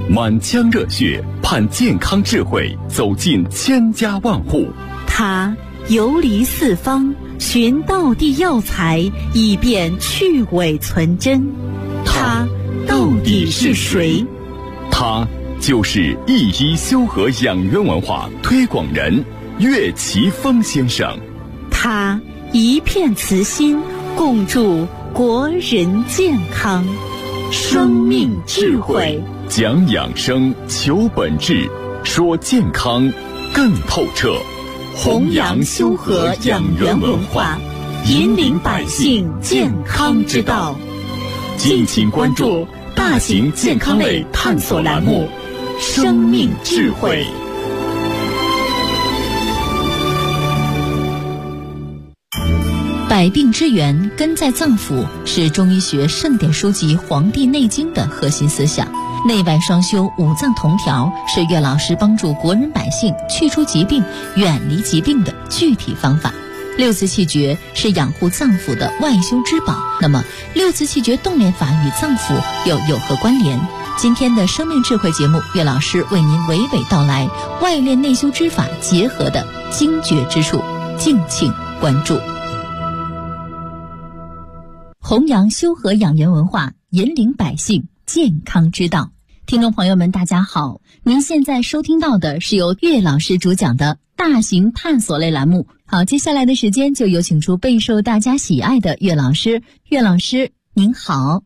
满腔热血盼健康智慧走进千家万户。 他游离四方，寻道地药材，以便去伪存真。他到底是谁？ 他就是一医修和养元文化推广人岳奇峰先生。 他一片慈心，共筑国人健康。生命智慧， 讲养生，求本质，说健康更透彻。 弘扬修和养元文化，引领百姓健康之道。 敬请关注大型健康类探索栏目《生命智慧》。 百病之源根在脏腑，是中医学盛典书籍《黄帝内经》的核心思想。内外双修，五脏同调，是岳老师帮助国人百姓去除疾病、远离疾病的具体方法。六字气诀是养护脏腑的外修之宝。那么，六字气诀动练法与脏腑又有何关联？今天的生命智慧节目，岳老师为您娓娓道来外练内修之法结合的精绝之处，敬请关注。弘扬修和养元文化，引领百姓健康之道。听众朋友们，大家好，您现在收听到的是由岳老师主讲的大型探索类栏目。好，接下来的时间就有请出备受大家喜爱的岳老师。岳老师您好。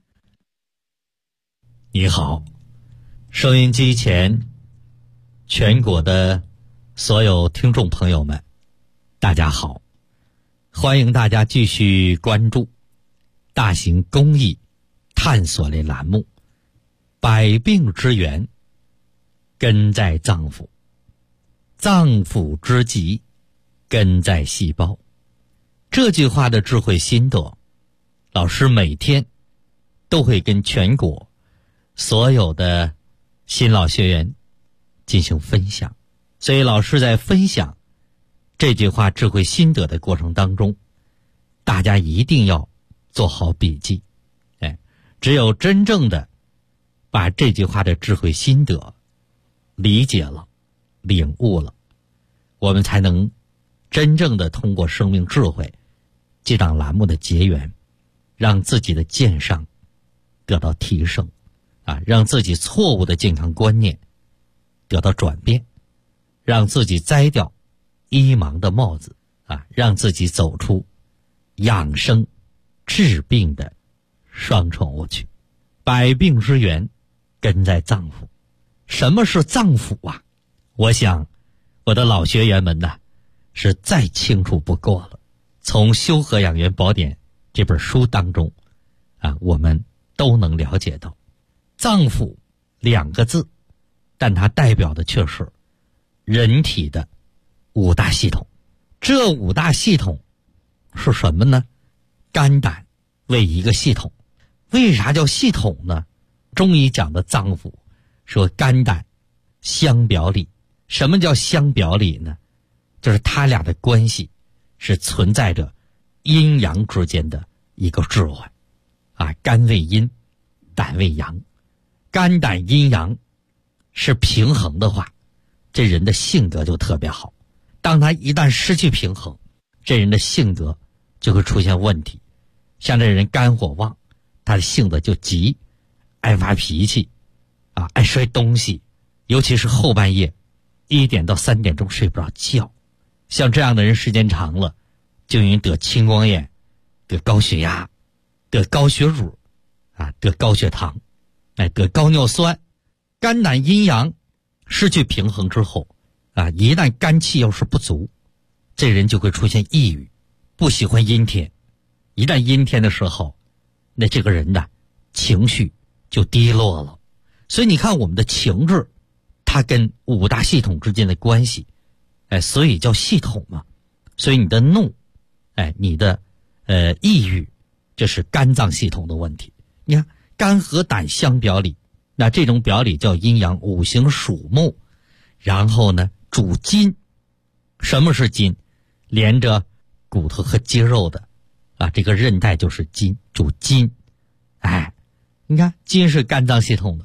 你好，收音机前全国的所有听众朋友们，大家好，欢迎大家继续关注大型公益探索类栏目。百病之源根在脏腑，脏腑之疾根在细胞。这句话的智慧心得，老师每天都会跟全国所有的新老学员进行分享。所以老师在分享这句话智慧心得的过程当中，大家一定要做好笔记。只有真正的把这句话的智慧心得理解了、领悟了，我们才能真正的通过生命智慧这档栏目的结缘，让自己的健康得到提升，让自己错误的健康观念得到转变，让自己摘掉医盲的帽子，让自己走出养生治病的双重误区。百病之源根在脏腑。什么是脏腑啊？我想我的老学员们呢是再清楚不过了。从《修和养元宝典》这本书当中我们都能了解到，脏腑两个字，但它代表的却是人体的五大系统。这五大系统是什么呢？肝胆为一个系统。为啥叫系统呢？中医讲的脏腑说肝胆相表里。什么叫相表里呢？就是它俩的关系是存在着阴阳之间的一个置换肝为阴，胆为阳。肝胆阴阳是平衡的话，这人的性格就特别好。当他一旦失去平衡，这人的性格就会出现问题。像这人肝火旺，他的性子就急，爱发脾气爱摔东西，尤其是后半夜1点到3点钟睡不着觉。像这样的人时间长了，就容易得青光眼，得高血压，得高血乳得高血糖，得高尿酸。肝胆阴阳失去平衡之后一旦肝气要是不足，这人就会出现抑郁，不喜欢阴天。一旦阴天的时候，那这个人的情绪就低落了。所以你看我们的情志，它跟五大系统之间的关系，所以叫系统嘛。所以你的怒，你的抑郁，这是肝脏系统的问题。你看肝和胆相表里，那这种表里叫阴阳五行属木，然后呢主筋。什么是筋？连着骨头和肌肉的这个韧带就是筋，主筋。你看筋是肝脏系统的，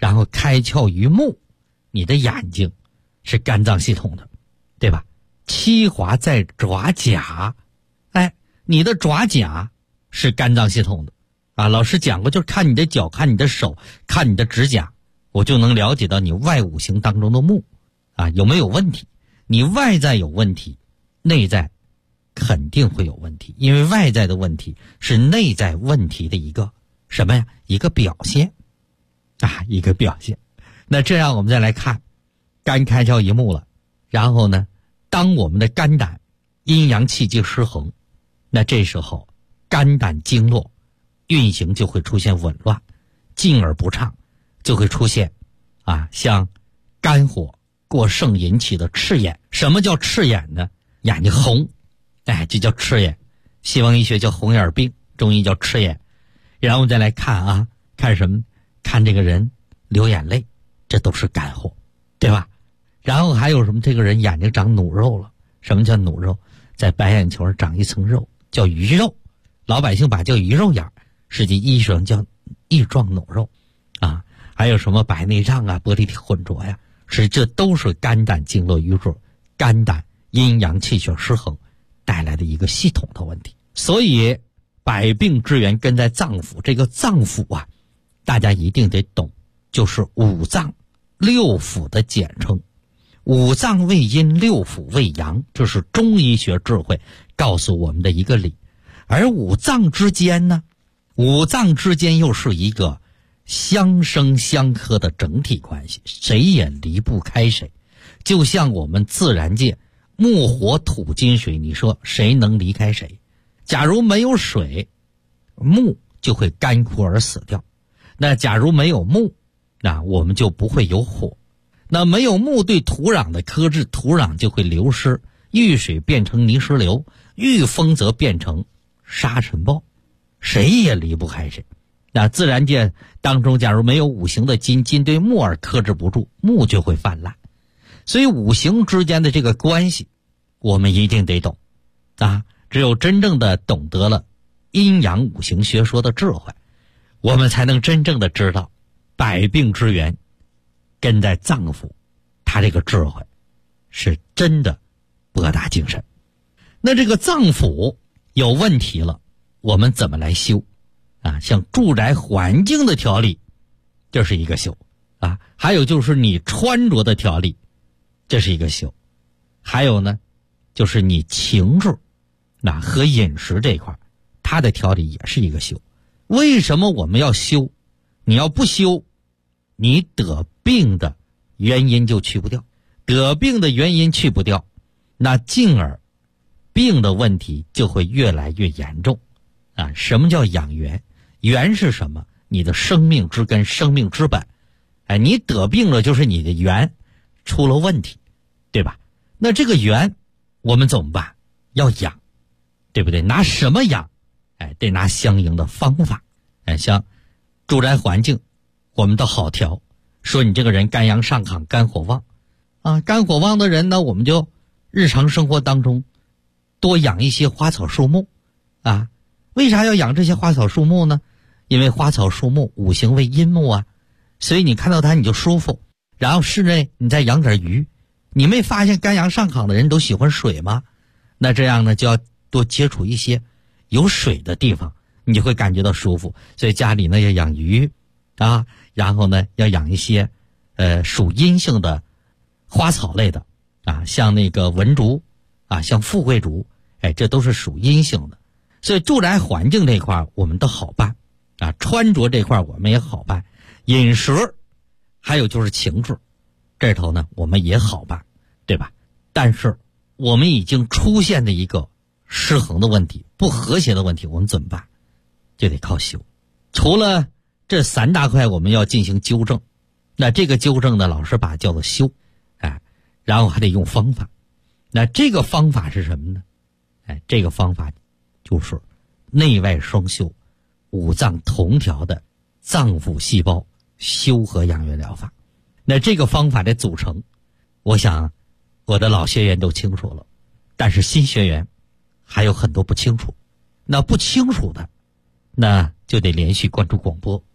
然后开窍于目，你的眼睛是肝脏系统的，对吧？七华在爪甲，你的爪甲是肝脏系统的啊。老师讲过，就是看你的脚，看你的手，看你的指甲，我就能了解到你外五行当中的木啊有没有问题。你外在有问题，内在肯定会有问题，因为外在的问题是内在问题的一个什么呀？一个表现啊，一个表现。那这样我们再来看，肝开窍于目了，然后呢，当我们的肝胆阴阳气机失衡，那这时候肝胆经络运行就会出现紊乱，进而不畅，就会出现像肝火过盛引起的赤眼。什么叫赤眼呢？眼睛红，这叫赤眼。西方医学叫红眼病，中医叫赤眼。然后我们再来看看什么？看这个人流眼泪，这都是肝火，对吧？然后还有什么？这个人眼睛长努肉了。什么叫努肉？在白眼球上长一层肉，叫鱼肉。老百姓把叫鱼肉眼，实际医生叫翼状努肉啊。还有什么白内障啊、玻璃体混浊呀，实际这都是肝胆经络瘀滞、肝胆阴阳气血失衡带来的一个系统的问题。所以百病之源根在脏腑，这个脏腑大家一定得懂，就是五脏六腑的简称。五脏为阴，六腑为阳，这是中医学智慧告诉我们的一个理。而五脏之间呢，五脏之间又是一个相生相克的整体关系，谁也离不开谁。就像我们自然界木火土金水，你说谁能离开谁？假如没有水，木就会干枯而死掉。那假如没有木，那我们就不会有火。那没有木对土壤的克制，土壤就会流失，遇水变成泥石流，遇风则变成沙尘暴，谁也离不开谁。那自然界当中，假如没有五行的金，金对木而克制不住，木就会泛滥。所以五行之间的这个关系，我们一定得懂只有真正的懂得了阴阳五行学说的智慧，我们才能真正的知道百病之源根在脏腑，他这个智慧是真的博大精深。那这个脏腑有问题了，我们怎么来修像住宅环境的调理，这是一个修还有就是你穿着的调理，这是一个修。还有呢，就是你情志和饮食这一块，它的调理也是一个修。为什么我们要修？你要不修，你得病的原因就去不掉，得病的原因去不掉，那进而病的问题就会越来越严重什么叫养元？元是什么？你的生命之根，生命之本。你得病了，就是你的元出了问题，对吧？那这个元我们怎么办？要养，对不对？拿什么养？得拿相应的方法。像住宅环境我们都好调，说你这个人肝阳上亢，肝火旺肝火旺的人呢，我们就日常生活当中多养一些花草树木为啥要养这些花草树木呢？因为花草树木五行为阴木所以你看到它你就舒服。然后室内你再养点鱼，你没发现肝阳上亢的人都喜欢水吗？那这样呢，就要多接触一些有水的地方，你就会感觉到舒服。所以家里呢要养鱼然后呢要养一些属阴性的花草类的像那个文竹像富贵竹这都是属阴性的。所以住宅环境这块我们都好办穿着这块我们也好办，饮食还有就是情志这头呢我们也好办，对吧？但是我们已经出现的一个失衡的问题，不和谐的问题，我们怎么办？就得靠修。除了这三大块我们要进行纠正，那这个纠正呢，老师把它叫做修然后还得用方法。那这个方法是什么呢？这个方法就是内外双修、五脏同调的脏腑细胞修和养元疗法。那这个方法的组成，我想我的老学员都清楚了，但是新学员还有很多不清楚。那不清楚的，那就得连续关注广播，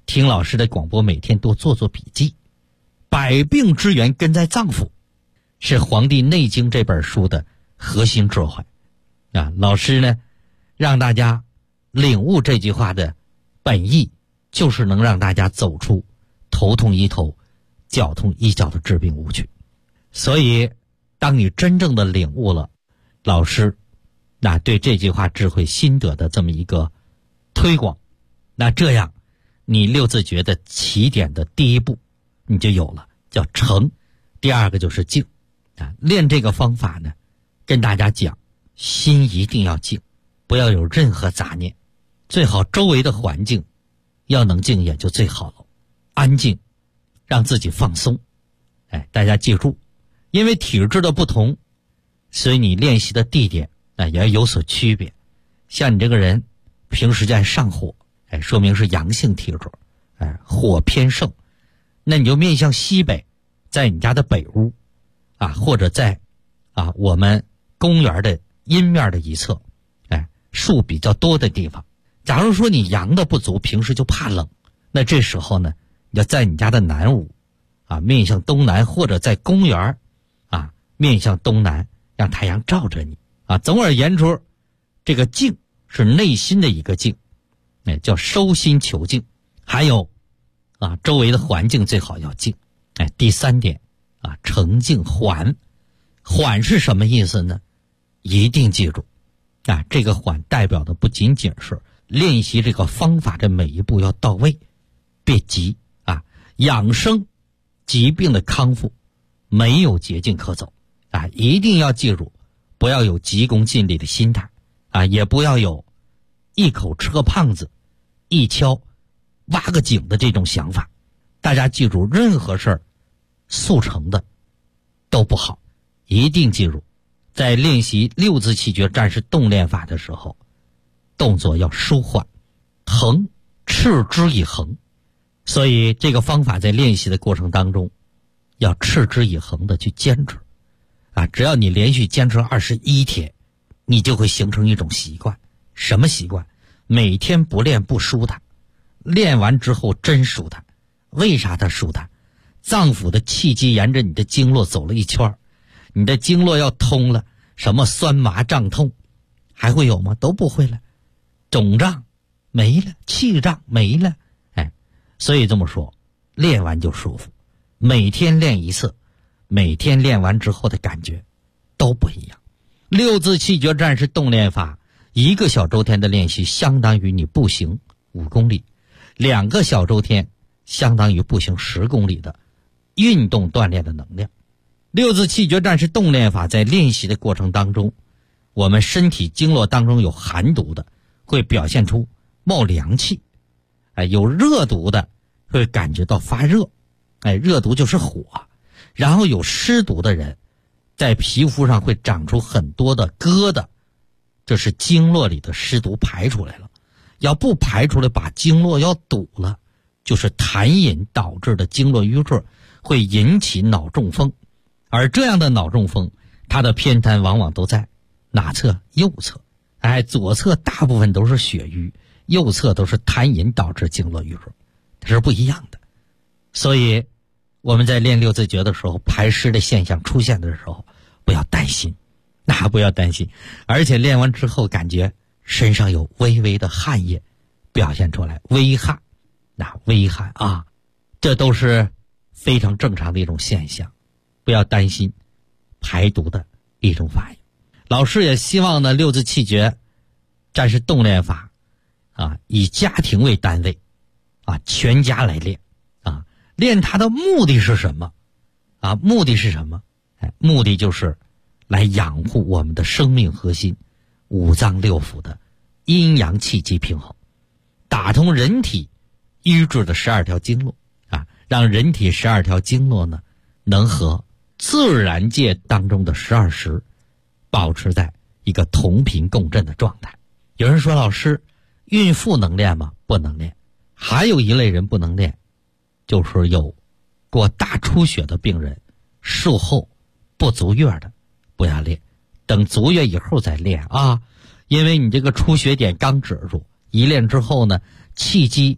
听老师的广播，每天多做做笔记。百病之源根在脏腑，是《黄帝内经》这本书的核心智慧啊。老师呢，让大家领悟这句话的本意，就是能让大家走出头痛医头、脚痛医脚的治病误区。所以当你真正的领悟了老师对这句话智慧心得的这么一个推广，那这样你六字诀的起点的第一步你就有了，叫诚。第二个就是静练这个方法呢，跟大家讲，心一定要静，不要有任何杂念，最好周围的环境要能静也就最好了，安静，让自己放松。大家记住，因为体质的不同，所以你练习的地点也要有所区别。像你这个人平时在上火，说明是阳性体质，火偏盛，那你就面向西北，在你家的北屋或者在我们公园的阴面的一侧，树比较多的地方。假如说你阳的不足，平时就怕冷，那这时候呢，你要在你家的南屋面向东南，或者在公园面向东南，让太阳照着你总而言之，这个静是内心的一个静，叫收心求静。还有周围的环境最好要静。第三点澄静缓。缓是什么意思呢？一定记住这个缓代表的不仅仅是练习这个方法的每一步要到位，别急养生疾病的康复没有捷径可走一定要记住，不要有急功近利的心态也不要有一口吃个胖子一敲挖个井的这种想法。大家记住，任何事儿速成的都不好，一定记住，在练习六字气诀战士动练法的时候，动作要舒缓，恒，持之以恒。所以这个方法在练习的过程当中要持之以恒的去坚持只要你连续坚持21天，你就会形成一种习惯。什么习惯？每天不练不舒坦，练完之后真舒坦。为啥它舒坦？脏腑的气机沿着你的经络走了一圈，你的经络要通了，什么酸麻胀痛还会有吗？都不会了。肿胀没了，气胀没了，所以这么说，练完就舒服。每天练一次，每天练完之后的感觉都不一样。六字气诀战士动练法，1个小周天的练习相当于你步行5公里，2个小周天相当于步行10公里的运动锻炼的能量。六字气诀战士动练法在练习的过程当中，我们身体经络当中有寒毒的会表现出冒凉气，有热毒的会感觉到发热，热毒就是火。然后有湿毒的人在皮肤上会长出很多的疙瘩，这是经络里的湿毒排出来了。要不排出来，把经络要堵了，就是痰饮导致的经络瘀滞，会引起脑中风。而这样的脑中风，它的偏瘫往往都在哪侧？右侧。左侧大部分都是血瘀，右侧都是痰饮导致经络瘀滞，它是不一样的。所以我们在练六字诀的时候，排湿的现象出现的时候，不要担心，不要担心。而且练完之后感觉身上有微微的汗液表现出来，微汗，微汗这都是非常正常的一种现象，不要担心，排毒的一种反应。老师也希望呢，六字气诀战士动练法以家庭为单位全家来练练它的目的是什么目的是什么？目的就是来养护我们的生命核心五脏六腑的阴阳气机平衡，打通人体瘀滞的12条经络让人体12条经络呢能和自然界当中的12时保持在一个同频共振的状态。有人说，老师，孕妇能练吗？不能练。还有一类人不能练，就是有过大出血的病人，术后不足月的不要练，等足月以后再练因为你这个出血点刚止住，一练之后呢，气机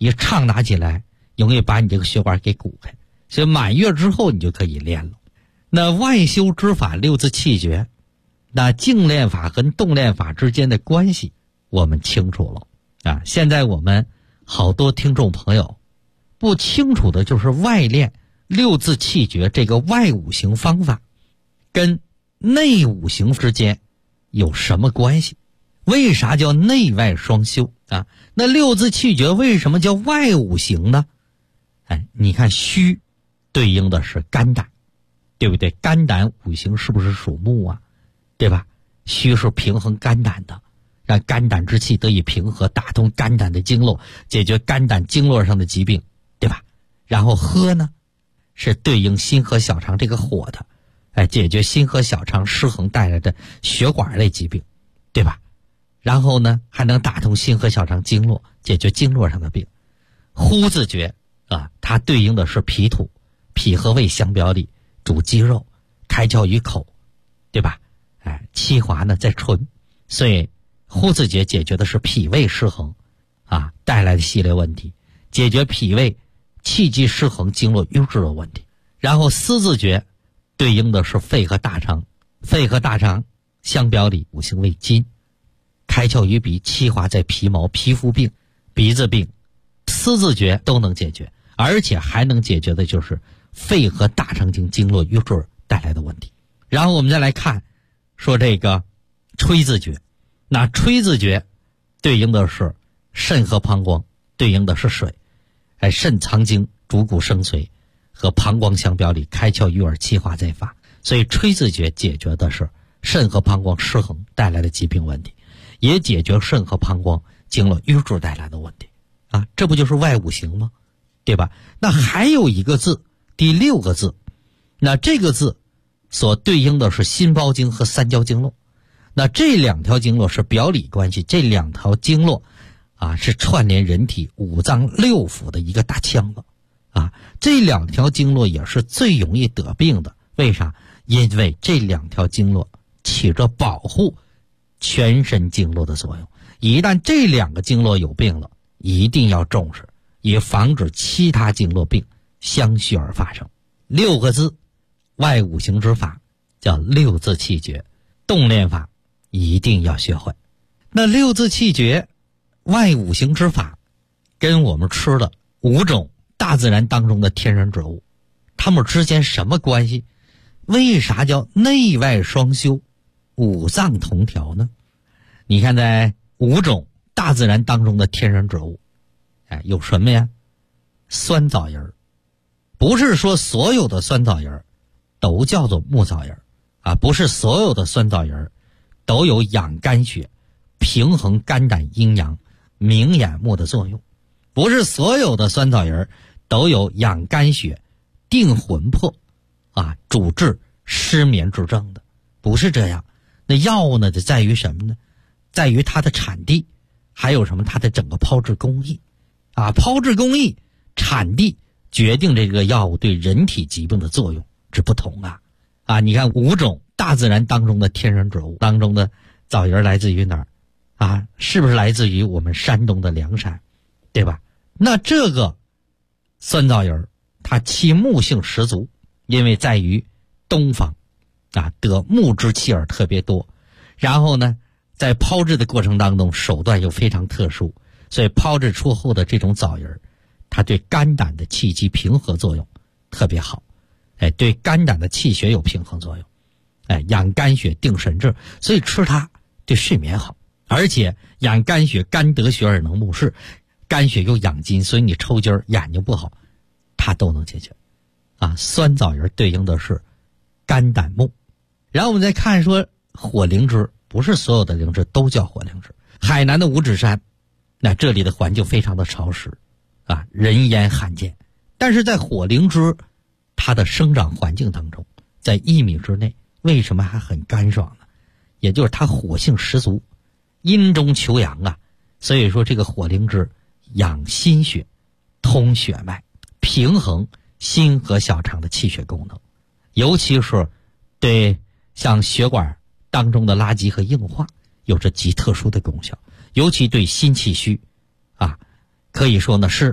一畅达起来，容易把你这个血管给鼓开。所以满月之后你就可以练了。那外修之法六字气诀，那静练法和动练法之间的关系我们清楚了啊。现在我们好多听众朋友不清楚的就是外练六字气诀这个外五行方法跟内五行之间有什么关系？为啥叫内外双修啊？那六字气诀为什么叫外五行呢？你看虚对应的是肝胆，对不对？肝胆五行是不是属木啊？对吧？虚是平衡肝胆的，让肝胆之气得以平和，打通肝胆的经络，解决肝胆经络上的疾病，对吧？然后喝呢，是对应心和小肠这个火的，解决心和小肠失衡带来的血管类疾病，对吧？然后呢，还能打通心和小肠经络，解决经络上的病。呼字诀啊，它对应的是脾土，脾和胃相表里，主肌肉，开窍于口，对吧？气滑呢在唇，所以呼字诀解决的是脾胃失衡啊带来的系列问题，解决脾胃气机失衡、经络瘀滞的问题。然后思字诀对应的是肺和大肠，肺和大肠相表里，五行为金，开窍于鼻，气滑在皮毛，皮肤病、鼻子病，思字诀都能解决，而且还能解决的就是肺和大肠经经络瘀滞带来的问题。然后我们再来看说这个吹字诀，那吹字诀对应的是肾和膀胱，对应的是水，肾藏精，主骨生髓，和膀胱相表里，开窍于耳，气化在发。所以吹字诀解决的是肾和膀胱失衡带来的疾病问题，也解决肾和膀胱经络瘀滞带来的问题啊，这不就是外五行吗？对吧？那还有一个字，第6个字，那这个字所对应的是心包经和三焦经络。那这两条经络是表里关系，这两条经络啊是串联人体五脏六腑的一个大腔子啊。这两条经络也是最容易得病的，为啥？因为这两条经络起着保护全身经络的作用，一旦这两个经络有病了，一定要重视，以防止其他经络病相续而发生。6个字外五行之法叫六字气诀，动练法一定要学会。那六字气诀外五行之法跟我们吃的5种大自然当中的天然植物，它们之间什么关系？为啥叫内外双修、五脏同调呢？你看在5种大自然当中的天然植物，有什么呀？酸枣仁，不是说所有的酸枣仁都叫做木枣仁啊，不是所有的酸枣仁都有养肝血、平衡肝胆阴阳、明眼目的作用，不是所有的酸枣仁都有养肝血、定魂魄啊，主治失眠之症的，不是这样。那药物呢，就在于什么呢？在于它的产地，还有什么？它的整个炮制工艺啊，炮制工艺、产地决定这个药物对人体疾病的作用之不同啊。你看5种大自然当中的天然植物当中的枣仁来自于哪儿啊？是不是来自于我们山东的梁山，对吧？那这个酸枣仁它其木性十足，因为在于东方啊，得木之气儿特别多，然后呢在炮制的过程当中手段又非常特殊，所以炮制出后的这种枣仁它对肝胆的气机平和作用特别好，对肝胆的气血有平衡作用，养肝血、定神志，所以吃它对睡眠好，而且养肝血，肝得血而能目视，肝血又养筋，所以你抽筋眼睛不好它都能解决啊。酸枣仁对应的是肝胆木。然后我们再看说火灵芝，不是所有的灵芝都叫火灵芝。海南的五指山，那这里的环境非常的潮湿啊，人烟罕见，但是在火灵芝它的生长环境当中，在1米之内，为什么还很干爽呢？也就是它火性十足，阴中求阳啊，所以说这个火灵芝养心血、通血脉、平衡心和小肠的气血功能，尤其是对像血管当中的垃圾和硬化有着极特殊的功效，尤其对心气虚啊，可以说呢是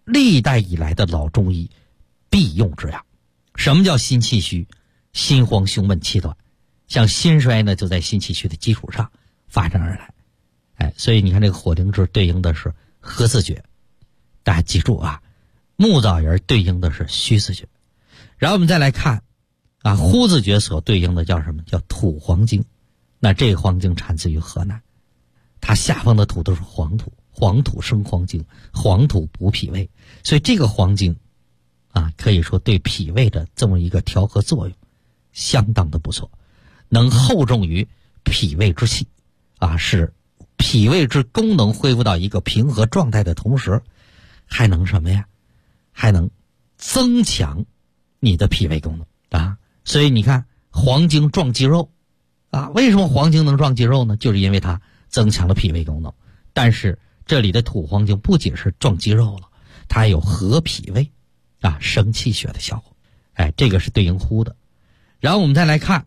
历代以来的老中医必用之药。什么叫心气虚？心慌胸闷气短，像心衰呢就在心气虚的基础上发展而来。所以你看这个火灵芝对应的是合字诀，大家记住啊，木枣仁对应的是虚字诀。然后我们再来看呼字诀所对应的叫什么？叫土黄精。那这个黄精产自于河南，它下方的土都是黄土，黄土生黄精，黄土补脾胃，所以这个黄精可以说对脾胃的这么一个调和作用相当的不错，能厚重于脾胃之气使脾胃之功能恢复到一个平和状态的同时，还能什么呀？还能增强你的脾胃功能所以你看黄精壮肌肉为什么黄精能壮肌肉呢？就是因为它增强了脾胃功能。但是这里的土黄精不仅是壮肌肉了，它还有和脾胃生气血的效果。这个是对应呼的。然后我们再来看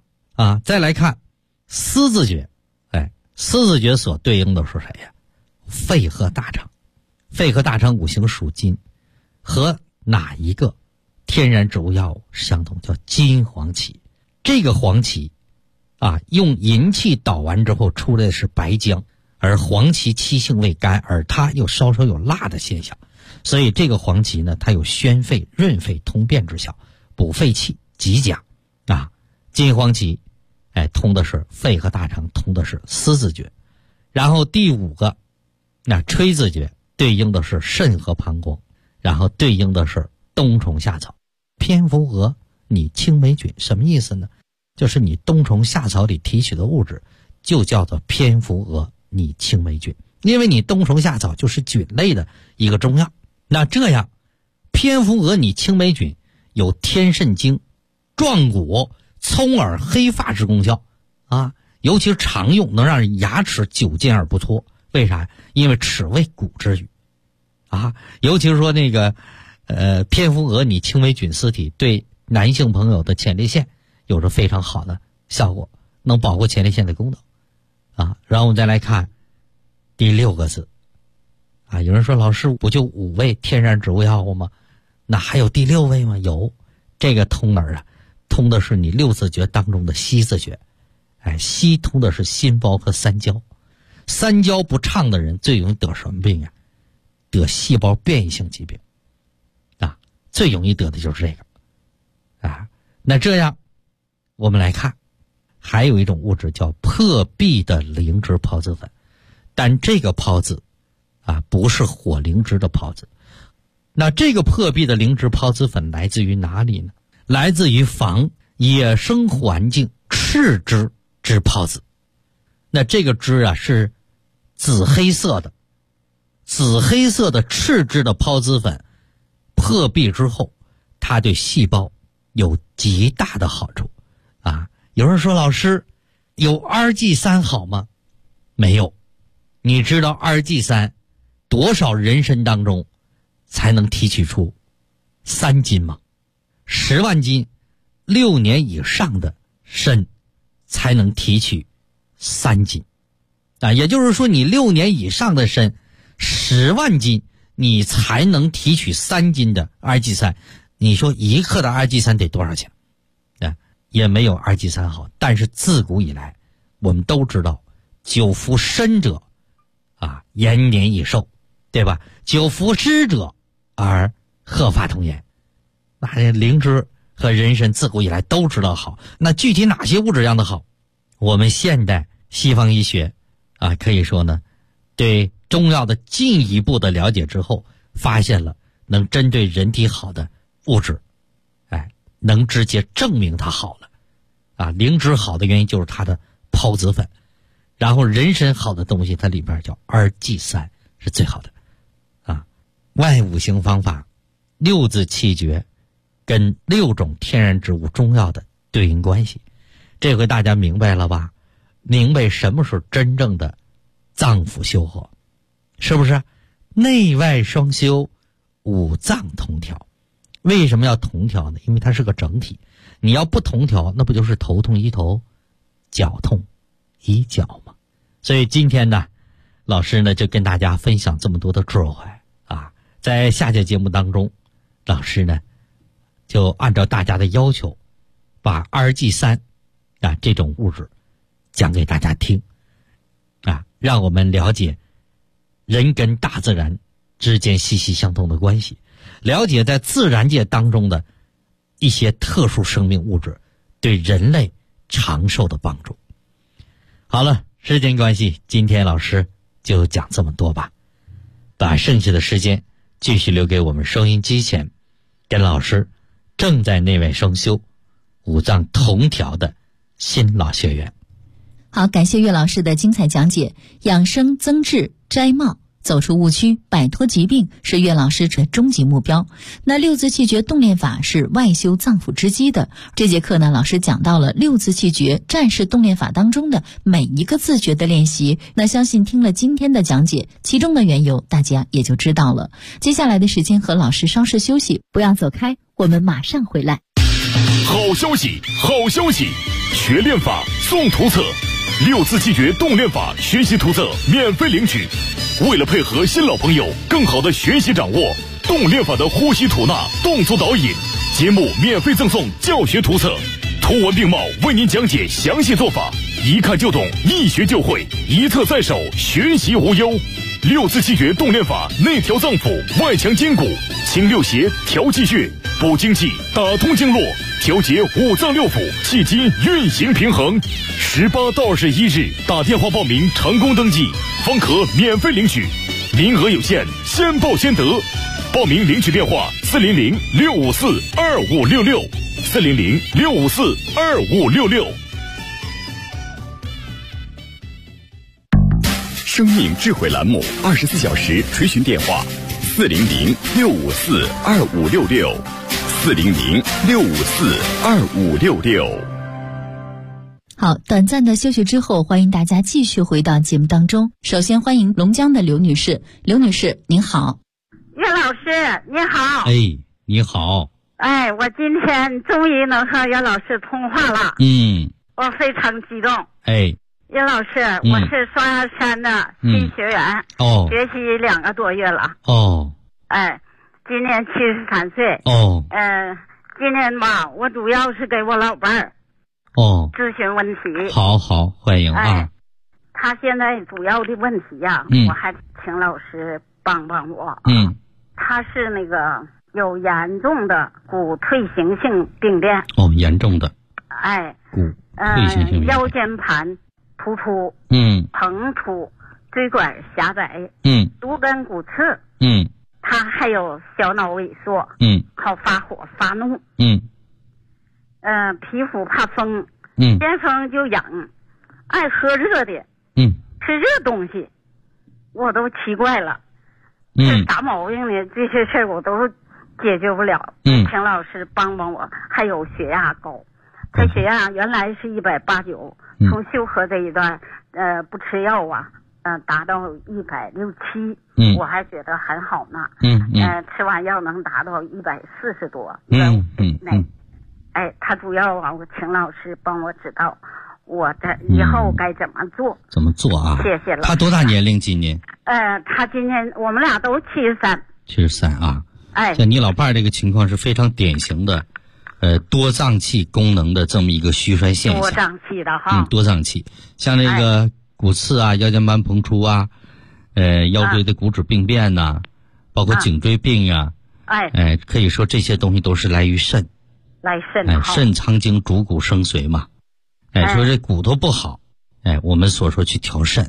思字诀。思字诀所对应的是谁呀？肺和大肠。肺和大肠五行属金，和哪一个天然植物药物相同？叫金黄芪。这个黄芪用银气捣完之后出来的是白浆，而黄芪气性味甘，而它又稍稍有辣的现象，所以这个黄芪呢，它有宣肺润肺通便之效，补肺气极佳金黄芪通的是肺和大肠，通的是思字诀。然后第五个吹字诀对应的是肾和膀胱，然后对应的是冬虫夏草。蝙蝠蛾拟青霉菌什么意思呢？就是你冬虫夏草里提取的物质就叫做蝙蝠蛾拟青霉菌，因为你冬虫夏草就是菌类的一个中药。那这样蝙蝠蛾拟青霉菌有添肾精、壮骨、聪耳、黑发之功效尤其是常用，能让人牙齿久健而不脱。为啥？因为齿为骨之语尤其是说那个蝙蝠蛾拟青霉菌丝体对男性朋友的前列腺有着非常好的效果，能保护前列腺的功能然后我们再来看第6个字有人说老师不就5味天然植物药物吗？那还有第6味吗？有。这个通哪儿通的是你6字诀当中的西字诀。西通的是心包和三焦。三焦不畅的人最容易得什么病得细胞变异性疾病最容易得的就是这个那这样我们来看，还有一种物质叫破壁的灵芝孢子粉，但这个孢子不是火灵芝的孢子。那这个破壁的灵芝孢子粉来自于哪里呢？来自于防野生环境赤芝之孢子。那这个芝是紫黑色的赤芝的孢子粉，破壁之后它对细胞有极大的好处有人说老师有 RG3 好吗？没有。你知道 RG3 多少人参当中才能提取出3斤吗？10万斤6年以上的参才能提取3斤也就是说你6年以上的参10万斤你才能提取3斤的 RG3。 你说1克的 RG3 得多少钱也没有 RG3 好。但是自古以来我们都知道久服参者延年益寿，对吧？久服湿者而鹤发童颜。那灵芝和人参自古以来都知道好，那具体哪些物质让的好？我们现代西方医学可以说呢，对中药的进一步的了解之后，发现了能针对人体好的物质能直接证明它好了灵芝好的原因就是它的孢子粉，然后人参好的东西它里边叫 RG3 是最好的外五行方法6字气诀跟6种天然植物中药的对应关系，这回大家明白了吧？明白什么是真正的脏腑修和，是不是？内外双修，五脏同调。为什么要同调呢？因为它是个整体，你要不同调，那不就是头痛医头，脚痛医脚吗？所以今天呢，老师呢就跟大家分享这么多的智慧在下节节目当中，老师呢就按照大家的要求，把2G3这种物质讲给大家听让我们了解人跟大自然之间息息相通的关系，了解在自然界当中的一些特殊生命物质对人类长寿的帮助。好了，时间关系，今天老师就讲这么多吧，把剩下的时间继续留给我们收音机前跟老师正在内外双修五脏同调的新老学员。 好，感谢岳老师的精彩讲解。养生增智摘帽，走出误区，摆脱疾病是岳老师的终极目标。那六字气诀动练法是外修脏腑之基的。这节课呢，老师讲到了六字气诀战士动练法当中的每一个字诀的练习。那相信听了今天的讲解，其中的缘由大家也就知道了。接下来的时间和老师稍事休息，不要走开，我们马上回来。 好消息，好消息！学练法送图册，六字气诀动练法学习图册免费领取。为了配合新老朋友更好的学习掌握动练法的呼吸吐纳动作导引，节目免费赠送教学图册，图文并茂为您讲解详细做法，一看就懂，一学就会，一册在手，学习无忧。六字气诀动练法内调脏腑，外强筋骨，清六邪，调气血，补精气，打通经络，调节五脏六腑，气机运行平衡。18到21日打电话报名成功登记，方可免费领取，名额有限，先报先得。报名领取电话400-654-2566 400-654-2566。 生命智慧栏目24小时垂询电话400-654-2566 400-654-2566。 好，短暂的休息之后，欢迎大家继续回到节目当中。首先欢迎龙江的刘女士。刘女士您好。 岳老师你好。 哎，你好。 哎，我今天终于能和岳老师通话了。我非常激动。 哎， 岳老师，我是双鸭山的新学员，学习2个多月了。哎，今年73岁。今年吧，我主要是给我老伴儿咨询问题。 好，欢迎啊。 他现在主要的问题我还请老师帮帮我。他是那个有严重的骨退行性病变。 严重的。骨退行性病变。 腰间盘突出，膨出，椎管狭窄，足跟骨刺，他还有小脑萎缩，好发火发怒，皮肤怕风，见风就痒，爱喝热的，吃热东西，我都奇怪了，这啥毛病呢？这些事儿我都解决不了，请老师帮帮我。还有血压高，他血压原来是189，从休克这一段不吃药达到167，我还觉得很好呢。吃完药能达到140多，150内。他主要我请老师帮我指导，我的以后该怎么做？ 怎么做啊？ 谢谢老师。 他多大年龄？今年？ 他今年我们俩都73。 73啊。像你老伴儿这个情况是非常典型的，多脏器功能的这么一个虚衰现象。 多脏器的哈。 多脏器，像这个骨刺啊、腰间盘膨出啊，腰椎的骨质病变呐，包括颈椎病啊，可以说这些东西都是来于肾。肾藏精主骨生髓嘛。说这骨头不好，我们所说去调肾。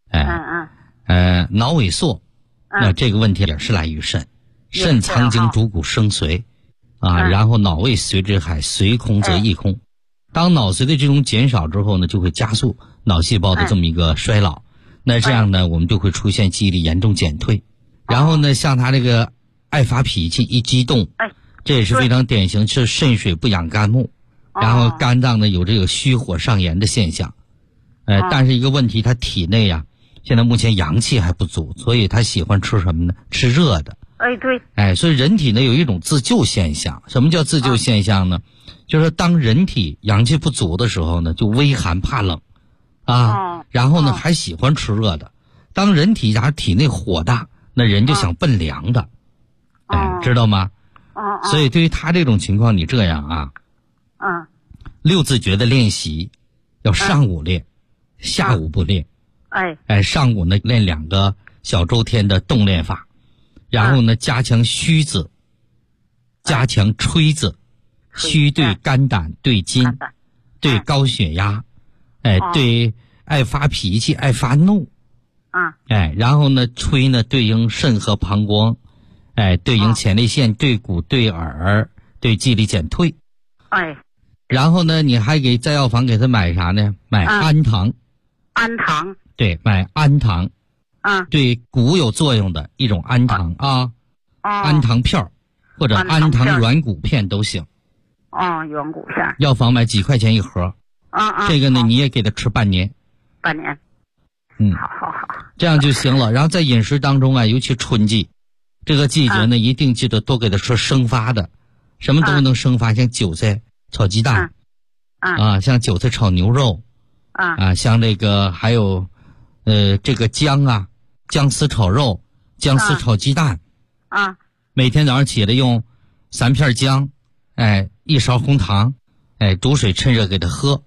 脑萎缩，那这个问题也是来于肾。肾藏精主骨生髓然后脑胃随之海，髓空则意空。当脑髓的这种减少之后呢，就会加速脑细胞的这么一个衰老。那这样呢，我们就会出现记忆力严重减退。然后呢，像他这个爱发脾气，一激动，这也是非常典型，是肾水不养肝木，然后肝脏呢有这个虚火上炎的现象。但是一个问题，他体内现在目前阳气还不足，所以他喜欢吃什么呢？吃热的。 对。 所以人体呢有一种自救现象。什么叫自救现象呢？就是当人体阳气不足的时候呢，就微寒怕冷然后呢还喜欢吃热的。当人体内火大，那人就想奔凉的知道吗？所以对于他这种情况，你这样啊，六字诀的练习要上午练，下午不练。上午呢练2个小周天的动练法，然后呢加强虚字，加强吹字，虚对肝胆，对筋，对高血压，对爱发脾气、爱发怒，然后呢吹呢对应肾和膀胱，对应前列腺、对骨、对耳、对记忆减退，然后呢你还给在药房给他买啥呢？买安糖，对，买安糖，对骨有作用的一种安糖安糖片或者安糖软骨片都行。 软骨片。 药房买几块钱一盒。这个呢你也给他吃半年。 好。 这样就行了。然后在饮食当中啊，尤其春季，这个季节呢，一定记得多给他吃生发的，什么都能生发，像韭菜炒鸡蛋，像韭菜炒牛肉，像这个还有这个姜丝炒肉，姜丝炒鸡蛋，每天早上起来用3片姜，1勺红糖，煮水趁热给他喝。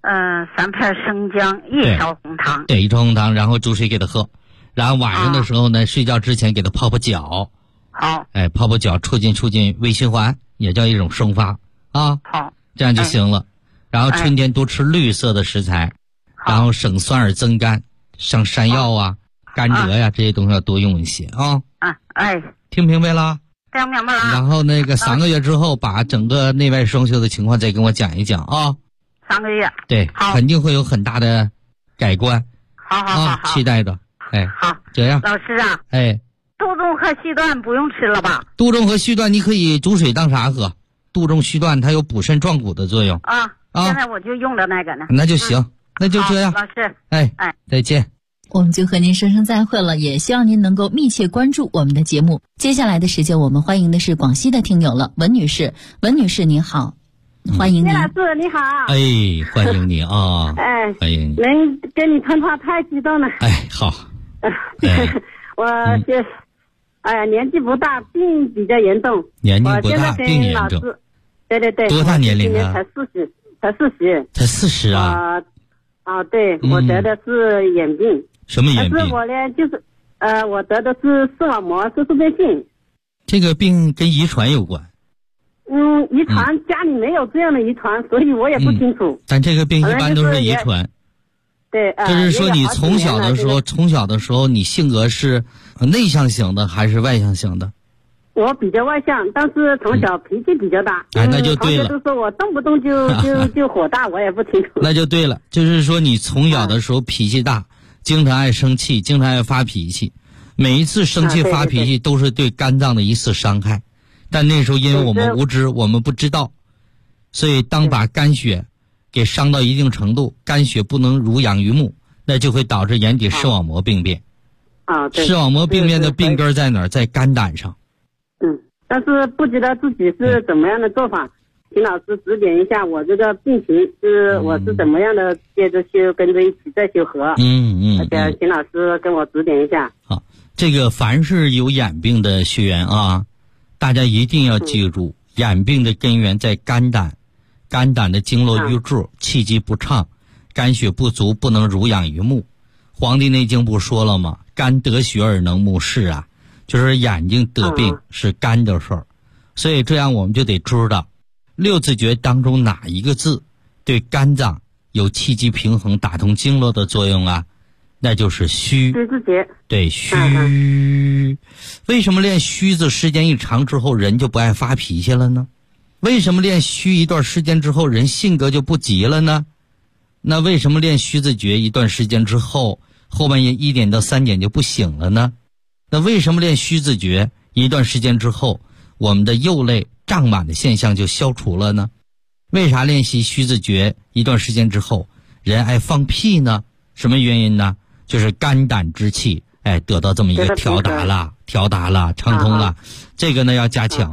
3片生姜，1勺红糖。 对，1勺红糖，然后煮水给他喝。然后晚上的时候呢，睡觉之前给他泡泡脚。 好。 泡泡脚促进微循环，也叫一种生发啊。 好。 这样就行了。然后春天多吃绿色的食材，然后省酸而增甘，像山药甘蔗呀这些东西要多用一些啊。听明白了？ 听明白了。 然后那个3个月之后，把整个内外双修的情况再跟我讲一讲啊。 3个月。 对，肯定会有很大的改观。好，期待着。好，这样。 老师啊。杜仲和续断不用吃了吧？ 杜仲和续断你可以煮水当啥喝？杜仲续断它有补肾壮骨的作用。 现在我就用的那个呢。 那就行，那就这样。 老师。 再见。 我们就和您说声再会了，也希望您能够密切关注我们的节目。接下来的时间，我们欢迎的是广西的听友了，文女士。文女士您好，欢迎您。 老师你好。 欢迎你啊。欢迎你。 能跟你谈话太激动了。 好。 我年纪不大，病比较严重。 年纪不大，病严重。 对。 多大年龄才40。 才40啊？ 对，我得的是眼病。 什么眼病？ 但是我呢，就是我得的是视网膜色素变性。 这个病跟遗传有关。 遗传家里没有这样的遗传，所以我也不清楚。 但这个病一般都是遗传。 对， 就是说你从小的时候，你性格是内向型的还是外向型的？ 我比较外向，但是从小脾气比较大。 那就对了。 同学都说我动不动就火大，我也不清楚。 那就对了，就是说你从小的时候脾气大，经常爱生气，经常爱发脾气，每一次生气发脾气都是对肝脏的一次伤害。但那时候因为我们无知，我们不知道，所以当把肝血给伤到一定程度，肝血不能濡养于目，那就会导致眼底视网膜病变。视网膜病变的病根在哪儿？在肝胆上。 但是不知道自己是怎么样的做法，请老师指点一下。我这个病情我是怎么样的接着修，跟着一起再修合。请老师跟我指点一下。 好，这个凡是有眼病的学员大家一定要记住，眼病的根源在肝胆，肝胆的经络瘀滞，气机不畅，肝血不足，不能濡养于目。黄帝内经不说了吗？肝得血而能目视啊。就是眼睛得病是肝的事儿，所以这样我们就得知道六字诀当中哪一个字对肝脏有气机平衡、打通经络的作用啊？那就是虚。 虚字诀。对， 虚。为什么练虚字时间一长之后人就不爱发脾气了呢？为什么练虚一段时间之后人性格就不急了呢？那为什么练虚字诀一段时间之后后半夜1点到3点就不醒了呢？那为什么练虚字诀一段时间之后我们的右肋胀满的现象就消除了呢？为啥练习虚字诀一段时间之后人爱放屁呢？什么原因呢？就是肝胆之气得到这么一个调达了、畅通了。这个呢要加强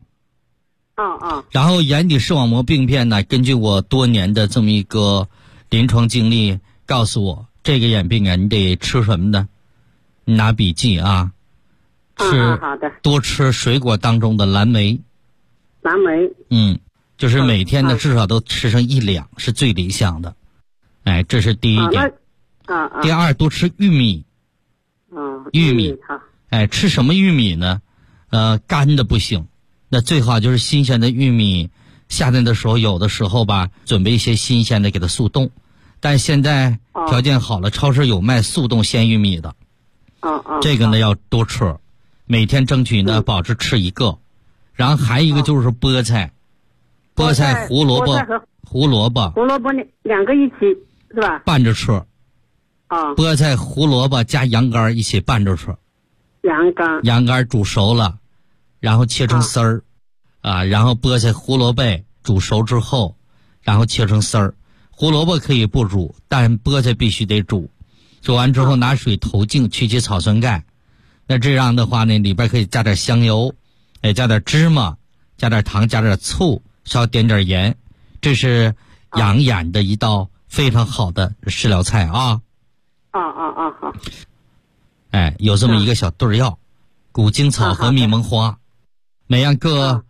然后眼底视网膜病变呢，根据我多年的这么一个临床经历告诉我，这个眼病你得吃什么呢？你拿笔记好的。 多吃水果当中的蓝莓。 蓝莓。 就是每天呢至少都吃上1两是最理想的。这是第一点。第二，多吃玉米。玉米。吃什么玉米呢？干的不行，那最好就是新鲜的玉米。夏天的时候，有的时候吧，准备一些新鲜的给它速冻。但现在条件好了，超市有卖速冻鲜玉米的。这个呢要多吃，每天争取呢保持吃1个。然后还一个就是菠菜，胡萝卜 2个一起是吧？ 拌着吃。菠菜、胡萝卜加羊肝一起拌着吃。羊肝煮熟了，然后切成丝儿。然后菠菜、胡萝卜煮熟之后，然后切成丝儿。胡萝卜可以不煮，但菠菜必须得煮。煮完之后拿水投净，去其草酸钙。那这样的话呢，里边可以加点香油，加点芝麻，加点糖，加点醋，稍点点盐。这是养眼的一道非常好的食疗菜啊。 好。 有这么一个小对药，谷精草和蜜蒙花，每样各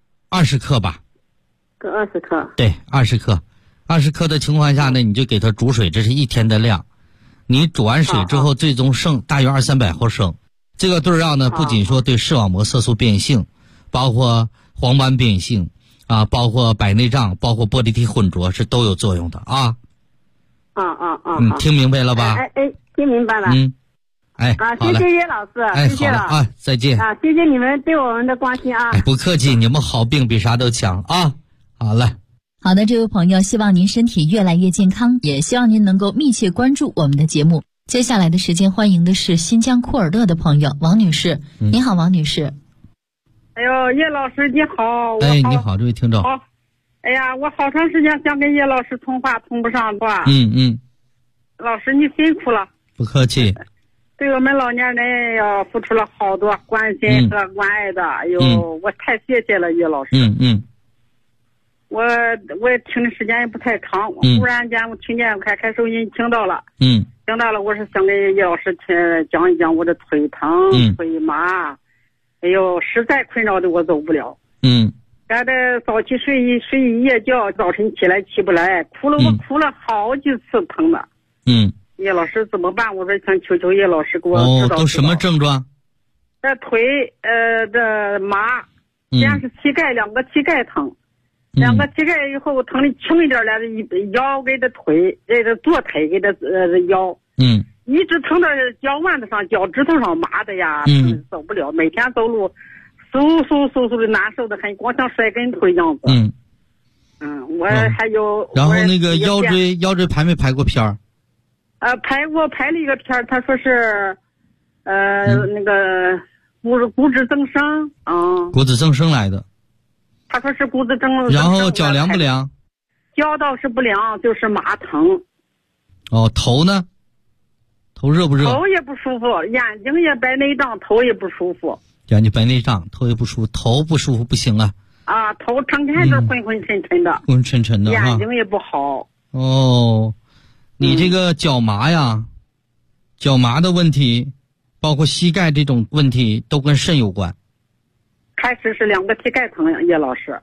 20克吧。 各20克。 对，20克。20克的情况下呢，你就给它煮水，这是1天的量。你煮完水之后，最终剩大约200-300毫升。这个对药呢，不仅说对视网膜色素变性，包括黄斑变性包括白内障，包括玻璃体混浊是都有作用的啊。听明白了吧？ 听明白了。谢谢叶老师。谢谢了啊，再见。 谢谢你们对我们的关心啊。 不客气，你们好病比啥都强啊。好了。 好的，这位朋友，希望您身体越来越健康，也希望您能够密切关注我们的节目。接下来的时间，欢迎的是新疆库尔勒的朋友王女士。你好，王女士。 哎呦，叶老师你好。 你好，这位听众。 好。哎呀，我好长时间想跟叶老师通话，通不上话。老师你辛苦了。 不客气。 对我们老年人要付出了好多关心和关爱的。我太谢谢了叶老师。我也听的时间也不太长，忽然间我听见开收音听到了。听到了，我是想给叶老师讲一讲我的腿疼、腿麻，实在困扰的我走不了。咱的早起睡一夜觉，早晨起来起不来，我哭了好几次疼的。叶老师怎么办？我说想求求叶老师给我指导。 都什么症状？ 这腿这麻，先是膝盖2个膝盖疼。2个膝盖以后疼的轻一点来的腰给的腿，左腿给的腰，一直疼到脚腕子上、脚趾头上麻的呀，走不了，每天走路嗖的难受的很，光像摔跟头一样子。我还有。 然后那个腰椎排没排过片儿？ 排了一个片儿，他说是那个骨质增生骨质增生来的。 他说是骨质增生。 然后脚凉不凉？ 脚倒是不凉，就是麻疼。 头呢？头热不热？ 头也不舒服，眼睛也白内障，头也不舒服。 眼睛白内障，头也不舒服，头不舒服不行啊。 头成天是昏沉沉的。 昏沉沉的。 眼睛也不好。 你这个脚麻呀，脚麻的问题，包括膝盖这种问题，都跟肾有关。 开始是2个膝盖疼，叶老师。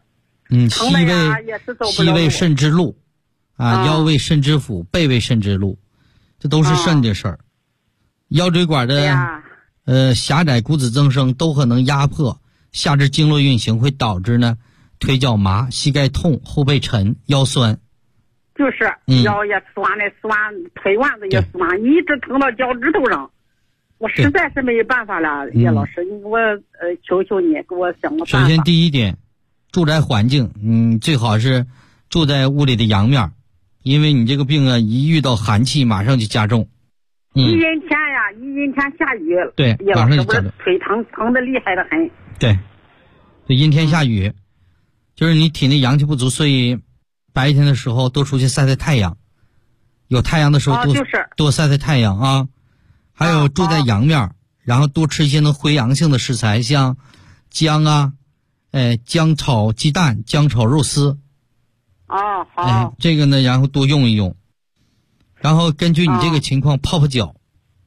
膝位肾之路腰位肾之府，背位肾之路，这都是肾的事儿。腰椎管的狭窄、骨质增生都可能压迫下肢经络运行，会导致呢腿脚麻、膝盖痛、后背沉、腰酸。 就是腰也酸腿腕子也酸，一直疼到脚趾头上。我实在是没有办法了，叶老师，我求求你给我想个办法。 首先第一点，住宅环境，最好是住在屋里的阳面，因为你这个病一遇到寒气马上就加重。 一阴天下雨， 对， 叶老师，我腿疼的厉害的很。 对，阴天下雨，就是你体内阳气不足，所以白天的时候多出去晒晒太阳，有太阳的时候多晒晒太阳啊。还有住在阳面，然后多吃一些能回阳性的食材，像姜姜炒鸡蛋、姜炒肉丝。 好。 这个呢，然后多用一用。然后根据你这个情况泡脚，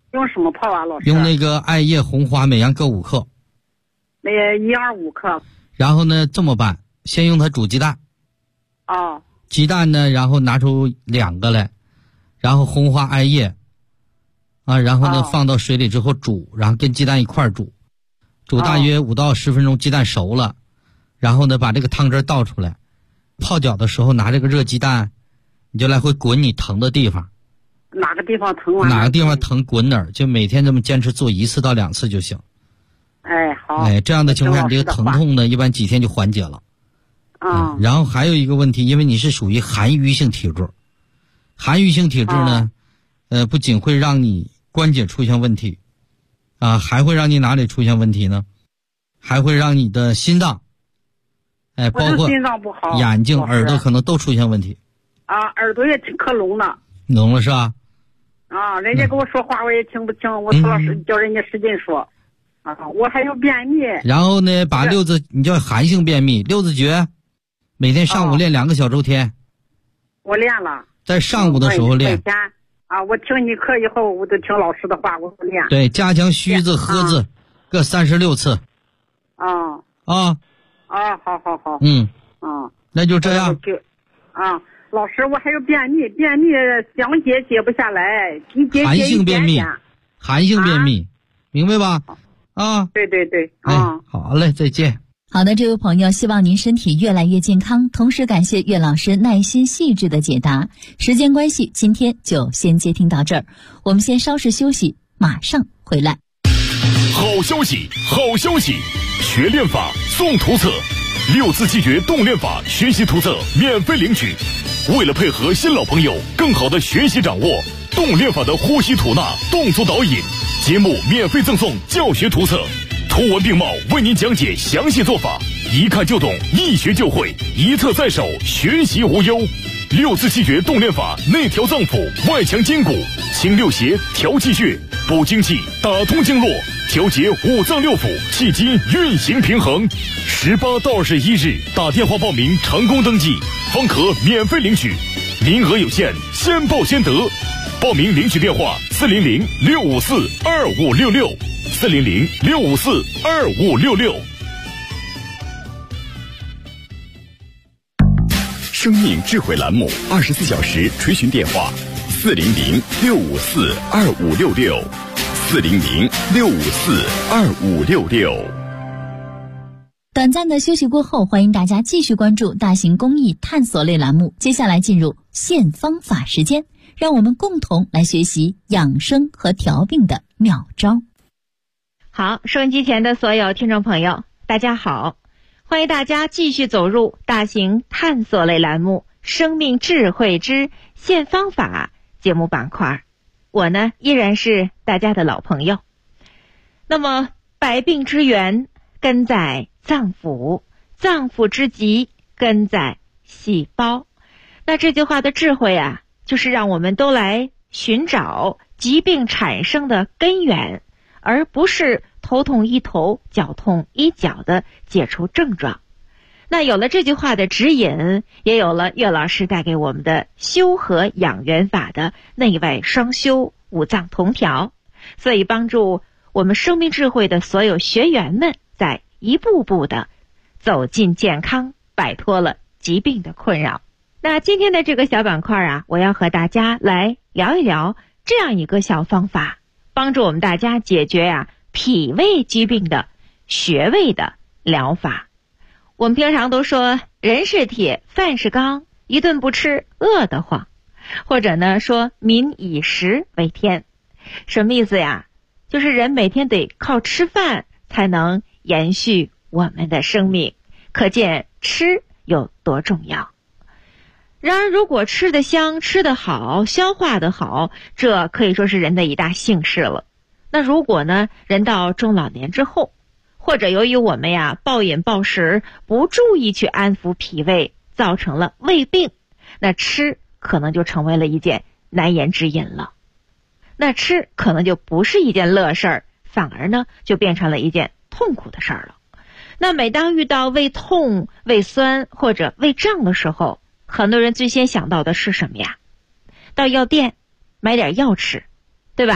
用什么泡啊，老师？ 用那个艾叶红花每样各5克。 那1样5克。 然后呢，这么办，先用它煮鸡蛋。 哦。 鸡蛋呢，然后拿出2个来，然后红花艾叶，然后呢放到水里之后煮，然后跟鸡蛋一块煮，煮大约5到10分钟，鸡蛋熟了，然后呢把这个汤汁倒出来，泡脚的时候拿这个热鸡蛋，你就来回滚你疼的地方。 哪个地方疼完？ 哪个地方疼滚哪儿，就每天这么坚持做1次到2次就行。 哎，好。 这样的情况下，你这个疼痛呢，一般几天就缓解了。然后还有一个问题，因为你是属于寒瘀性体质，寒瘀性体质呢，不仅会让你关节出现问题，还会让你哪里出现问题呢？还会让你的心脏，包括心脏不好， 眼睛、耳朵可能都出现问题。 耳朵也可聋了。 聋了是吧？ 人家跟我说话我也听不清，我老是叫人家使劲说。我还有便秘。 然后呢，把你叫寒性便秘，6字诀。每天上午练2个小周天。 我练了， 在上午的时候练。 我听你课以后，我都听老师的话，我练。 对，加强虚字、合字，各36次。 好。 那就这样。 老师，我还有便秘想解不下来， 寒性便秘，寒性便秘，明白吧？ 对。 好嘞，再见。 好的，这位朋友，希望您身体越来越健康，同时感谢岳老师耐心细致的解答。时间关系，今天就先接听到这儿，我们先稍事休息，马上回来。 好消息，好消息！学练法送图册，6字气诀动练法学习图册免费领取。为了配合新老朋友更好的学习掌握动练法的呼吸吐纳动作导引，节目免费赠送教学图册，图文并茂为您讲解详细做法，一看就懂，一学就会，一册在手，学习无忧。6字气诀动练法内调脏腑，外强筋骨，清六邪，调气血，补精气，打通经络，调节5脏6腑，气机运行平衡。18到21日打电话报名成功登记，方可免费领取，名额有限，先报先得。报名领取电话400-654-2566 400-654-2566。 生命智慧栏目24小时垂询电话400-654-2566 400-654-2566。 短暂的休息过后，欢迎大家继续关注大型公益探索类栏目。接下来进入现方法时间，让我们共同来学习养生和调病的妙招。 好，收音机前的所有听众朋友，大家好，欢迎大家继续走入大型探索类栏目生命智慧之现方法节目板块。我呢依然是大家的老朋友。那么百病之源根在脏腑，脏腑之疾根在细胞。那这句话的智慧啊，就是让我们都来寻找疾病产生的根源，而不是头痛医头，脚痛医脚的解除症状。那有了这句话的指引，也有了岳老师带给我们的修和养元法的内外双修，五脏同调，所以帮助我们生命智慧的所有学员们在一步步的走进健康，摆脱了疾病的困扰。那今天的这个小板块啊，我要和大家来聊一聊这样一个小方法，帮助我们大家解决脾胃疾病的穴位的疗法。我们平常都说人是铁，饭是钢，一顿不吃饿得慌，或者呢说民以食为天。什么意思呀？就是人每天得靠吃饭才能延续我们的生命，可见吃有多重要。然而如果吃得香，吃得好，消化得好，这可以说是人的一大幸事了。那如果呢人到中老年之后，或者由于我们暴饮暴食，不注意去安抚脾胃，造成了胃病，那吃可能就成为了一件难言之隐了。那吃可能就不是一件乐事儿，反而呢就变成了一件痛苦的事儿了。那每当遇到胃痛、胃酸或者胃胀的时候，很多人最先想到的是什么呀？到药店买点药吃，对吧？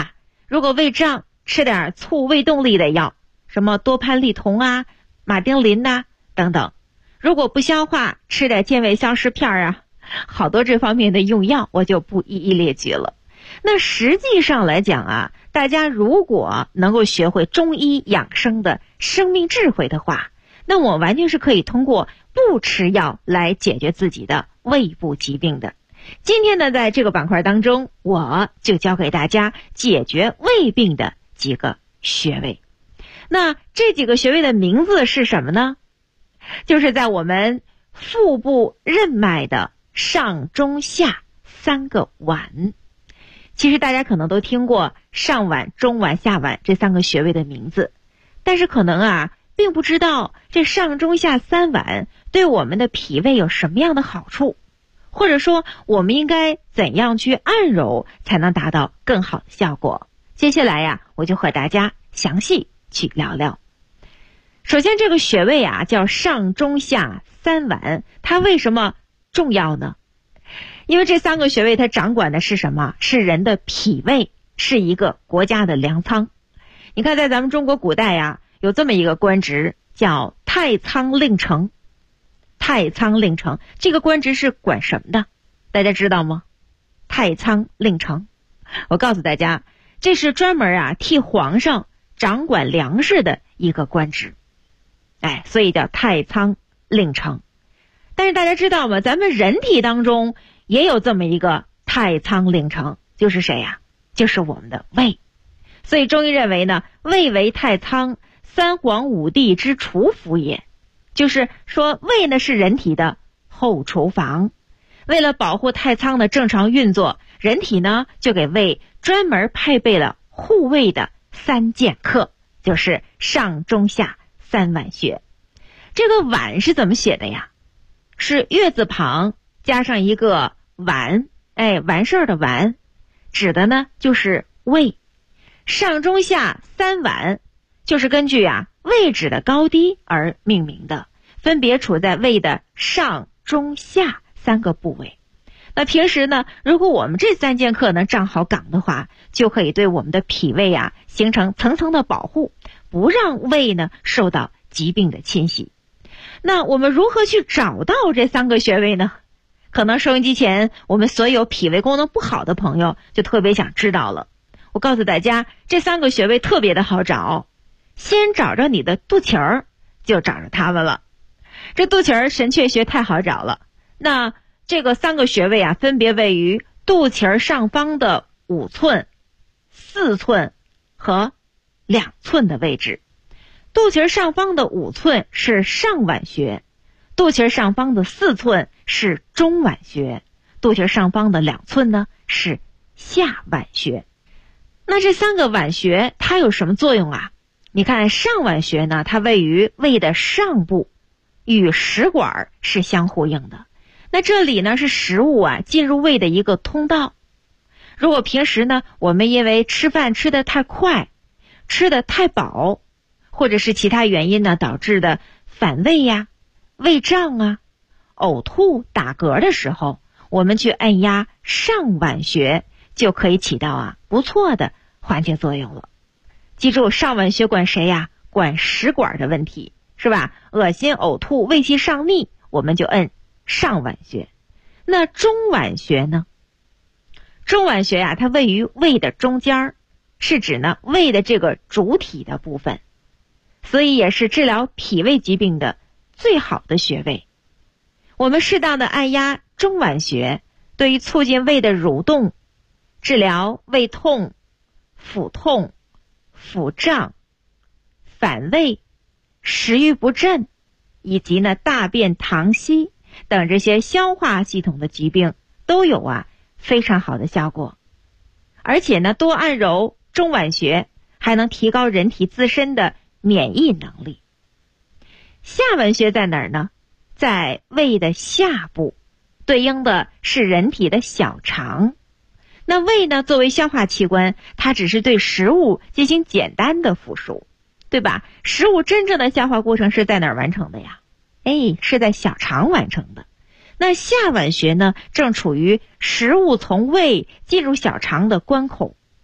如果胃胀，吃点促胃动力的药，什么多蟠利酮啊、马丁啉呐等等。如果不消化，吃点健胃消食片啊，好多这方面的用药我就不一一列举了。那实际上来讲啊，大家如果能够学会中医养生的生命智慧的话，那我完全是可以通过不吃药来解决自己的胃部疾病的。今天呢，在这个板块当中，我就教给大家解决胃病的几个穴位。那这几个穴位的名字是什么呢？就是在我们腹部任脉的上中下3个脘。其实大家可能都听过上脘、中脘、下脘这3个穴位的名字，但是可能啊并不知道这上中下3脘对我们的脾胃有什么样的好处，或者说我们应该怎样去按揉才能达到更好的效果。接下来呀，我就和大家详细去聊聊。首先这个穴位啊叫上中下3脘，它为什么重要呢？因为这3个穴位它掌管的是什么？是人的脾胃，是一个国家的粮仓。你看在咱们中国古代呀，有这么一个官职叫太仓令丞。太仓令丞这个官职是管什么的？大家知道吗？太仓令丞，我告诉大家，这是专门啊替皇上掌管粮食的一个官职。所以叫太仓令丞。但是大家知道吗？咱们人体当中也有这么一个太仓令丞，就是谁呀？就是我们的胃。所以中医认为呢，胃为太仓，3皇5帝之厨府也。就是说胃呢是人体的后厨房。为了保护太仓的正常运作，人体呢就给胃专门配备了护胃的3剑客，就是上中下3脘穴。这个脘是怎么写的呀？是月字旁加上一个完，完事儿的完，指的呢就是胃。上中下3脘就是根据位置的高低而命名的，分别处在胃的上中下3个部位。那平时呢，如果我们这3剑客呢站好岗的话，就可以对我们的脾胃形成层层的保护，不让胃呢受到疾病的侵袭。那我们如何去找到这3个穴位呢？可能收音机前我们所有脾胃功能不好的朋友就特别想知道了。我告诉大家，这3个穴位特别的好找，先找着你的肚脐儿，就找着它们了。这肚脐儿神阙穴太好找了。那这个3个穴位分别位于肚脐儿上方的5寸、4寸和2寸的位置。肚脐上方的5寸是上脘穴，肚脐上方的4寸是中脘穴，肚脐上方的2寸呢是下脘穴。那这3个脘穴它有什么作用啊？你看上脘穴呢，它位于胃的上部，与食管是相呼应的。那这里呢是食物进入胃的一个通道。如果平时呢我们因为吃饭吃得太快，吃得太饱，或者是其他原因呢导致的反胃胃胀呕吐打嗝的时候，我们去按压上脘穴就可以起到不错的缓解作用了。记住，上脘穴管谁管食管的问题，是吧？恶心呕吐胃气上逆，我们就按上脘穴。那中脘穴呢？中脘穴它位于胃的中间，是指呢胃的这个主体的部分，所以也是治疗脾胃疾病的最好的穴位。我们适当的按压中脘穴，对于促进胃的蠕动，治疗胃痛、腹痛、腹胀、反胃、食欲不振，以及呢大便溏稀等这些消化系统的疾病都有非常好的效果。而且呢多按揉中脘穴还能提高人体自身的免疫能力。下脘穴在哪儿呢？在胃的下部，对应的是人体的小肠。那胃呢作为消化器官，它只是对食物进行简单的腐熟，对吧？食物真正的消化过程是在哪儿完成的呀？是在小肠完成的。那下脘穴呢正处于食物从胃进入小肠的关口。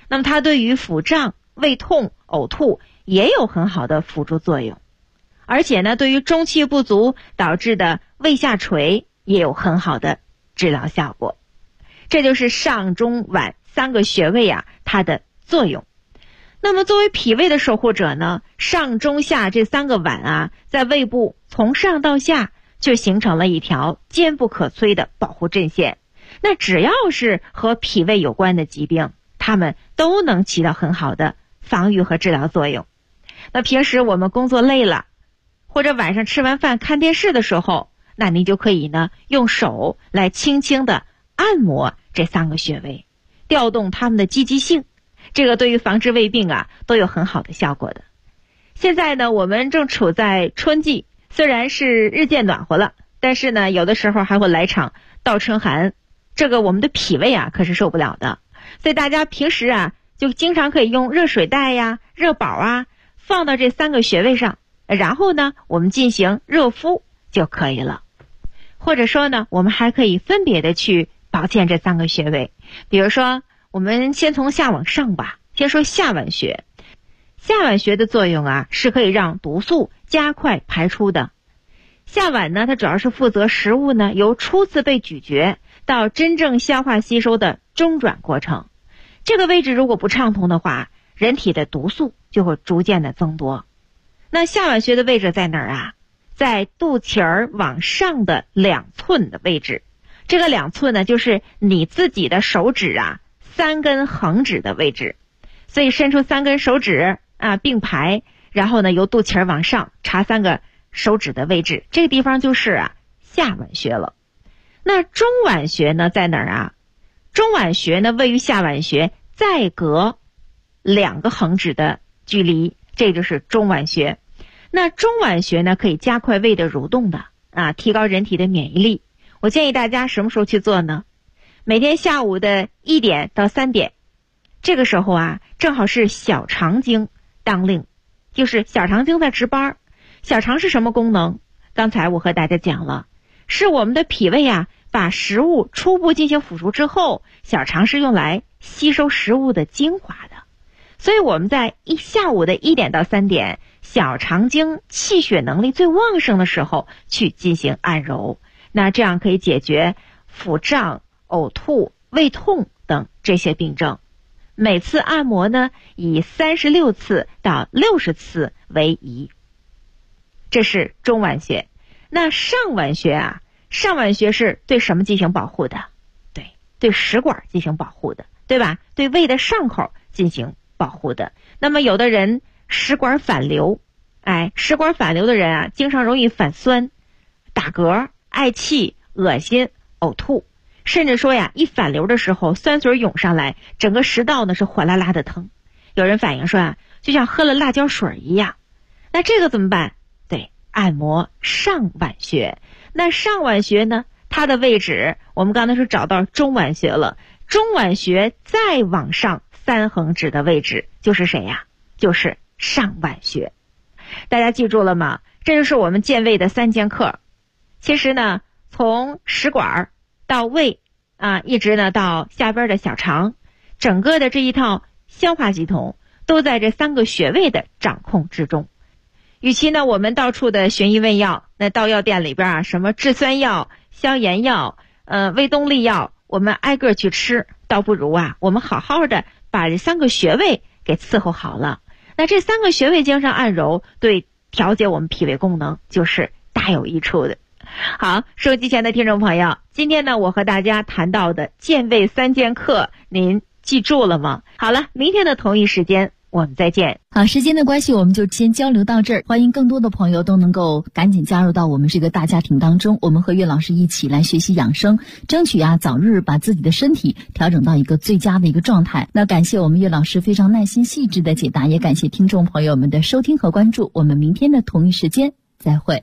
那么它对于腹胀、胃痛、呕吐也有很好的辅助作用，而且呢，对于中气不足导致的胃下垂也有很好的治疗效果。这就是上中脘3个穴位啊，它的作用。那么作为脾胃的守护者呢，上中下这3个脘啊，在胃部从上到下就形成了一条坚不可摧的保护阵线。那只要是和脾胃有关的疾病，它们都能起到很好的防御和治疗作用。那平时我们工作累了，或者晚上吃完饭看电视的时候，那您就可以呢用手来轻轻的按摩这3个穴位，调动它们的积极性，这个对于防治胃病啊都有很好的效果的。现在呢，我们正处在春季，虽然是日渐暖和了，但是呢，有的时候还会来场倒春寒，这个我们的脾胃啊可是受不了的。所以大家平时啊，就经常可以用热水袋呀、热宝啊，放到这3个穴位上，然后呢，我们进行热敷就可以了。或者说呢，我们还可以分别的去保健这3个穴位。比如说，我们先从下往上吧，先说下脘穴。下脘穴的作用啊，是可以让毒素加快排出的。下脘呢，它主要是负责食物呢由初次被咀嚼到真正消化吸收的中转过程。这个位置如果不畅通的话，人体的毒素就会逐渐的增多。那下脘穴的位置在哪儿啊？在肚脐儿往上的2寸的位置。这个2寸呢，就是你自己的手指啊3根横指的位置。所以伸出3根手指啊并排，然后呢由肚脐儿往上插3个手指的位置，这个地方就是啊下脘穴了。那中脘穴呢在哪儿啊？中脘穴呢位于下脘穴再隔2个横指的距离，这就是中脘穴。那中脘穴呢可以加快胃的蠕动的啊，提高人体的免疫力。我建议大家什么时候去做呢？每天下午的1点到3点，这个时候啊正好是小肠经当令，就是小肠经在值班。小肠是什么功能？刚才我和大家讲了，是我们的脾胃啊把食物初步进行腐熟之后，小肠是用来吸收食物的精华的。所以我们在下午的1点到3点，小肠经气血能力最旺盛的时候去进行按揉，那这样可以解决腹胀、呕吐、胃痛等这些病症。每次按摩呢以36次到60次为宜。这是中脘穴。那上脘穴啊，上脘穴是对什么进行保护的？对食管进行保护的，对吧？对胃的上口进行保护的。那么有的人食管反流，食管反流的人啊，经常容易反酸、打嗝、嗳气、恶心、呕吐，甚至说呀，一反流的时候酸水涌上来，整个食道呢是火辣辣的疼。有人反映说啊，就像喝了辣椒水一样。那这个怎么办？对，按摩上脘穴。那上脘穴呢，它的位置我们刚才是找到中脘穴了，中脘穴再往上3横指的位置就是谁呀？就是上脘穴。大家记住了吗？这就是我们健胃的3节课。其实呢，从食管到胃啊，一直呢到下边的小肠，整个的这一套消化系统都在这3个穴位的掌控之中。与其呢我们到处的寻医问药，那到药店里边啊，什么制酸药、消炎药、胃动力药，我们挨个去吃，倒不如啊我们好好的把这3个穴位给伺候好了。那这3个穴位经常按揉，对调节我们脾胃功能就是大有益处的。好，收机前的听众朋友，今天呢我和大家谈到的健胃3节课，您记住了吗？好了，明天的同一时间我们再见。 好，时间的关系我们就先交流到这儿，欢迎更多的朋友都能够赶紧加入到我们这个大家庭当中，我们和岳老师一起来学习养生，争取早日把自己的身体调整到一个最佳的一个状态。那感谢我们岳老师非常耐心细致的解答，也感谢听众朋友们的收听和关注，我们明天的同一时间再会。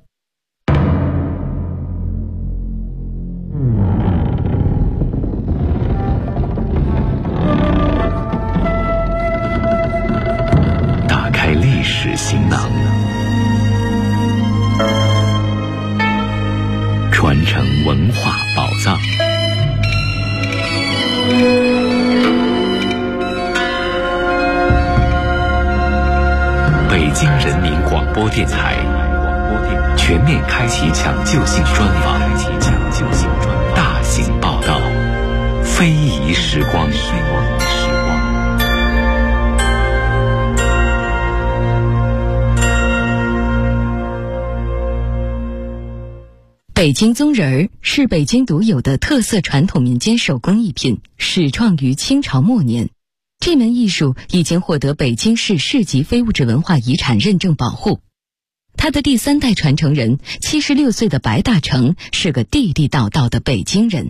历史行囊，传承文化宝藏， 电台全面开启抢救性专访，大型报道，非遗时光。 北京宗人儿是北京独有的特色传统民间手工艺品，始创于清朝末年。这门艺术已经获得北京市市级非物质文化遗产认证保护。他的第3代传承人76岁的白大成是个地地道道的北京人。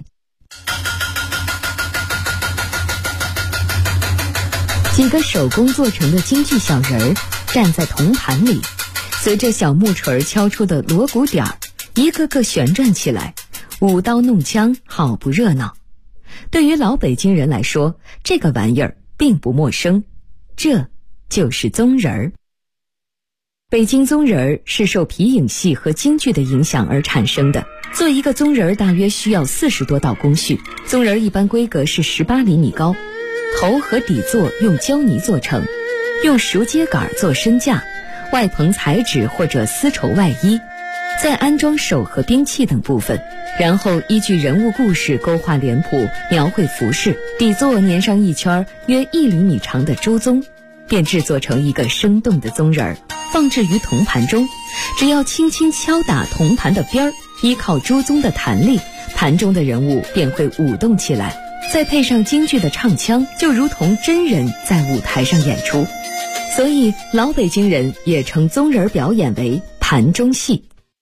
几个手工做成的京剧小人儿站在铜盘里，随着小木锤敲出的锣鼓点儿，一个个旋转起来，舞刀弄枪，好不热闹。对于老北京人来说，这个玩意儿并不陌生，这就是宗人儿。北京宗人儿是受皮影戏和京剧的影响而产生的。做一个宗人儿大约需要40多道工序，宗人儿一般规格是18厘米高，头和底座用胶泥做成，用熟秸秆做身架，外棚彩纸或者丝绸外衣，再安装手和兵器等部分，然后依据人物故事勾画脸谱，描绘服饰，底座粘上一圈约1厘米长的朱宗，便制作成一个生动的宗人儿，放置于铜盘中。只要轻轻敲打铜盘的边儿，依靠朱宗的弹力，盘中的人物便会舞动起来，再配上京剧的唱腔，就如同真人在舞台上演出。所以老北京人也称宗人表演为盘中戏。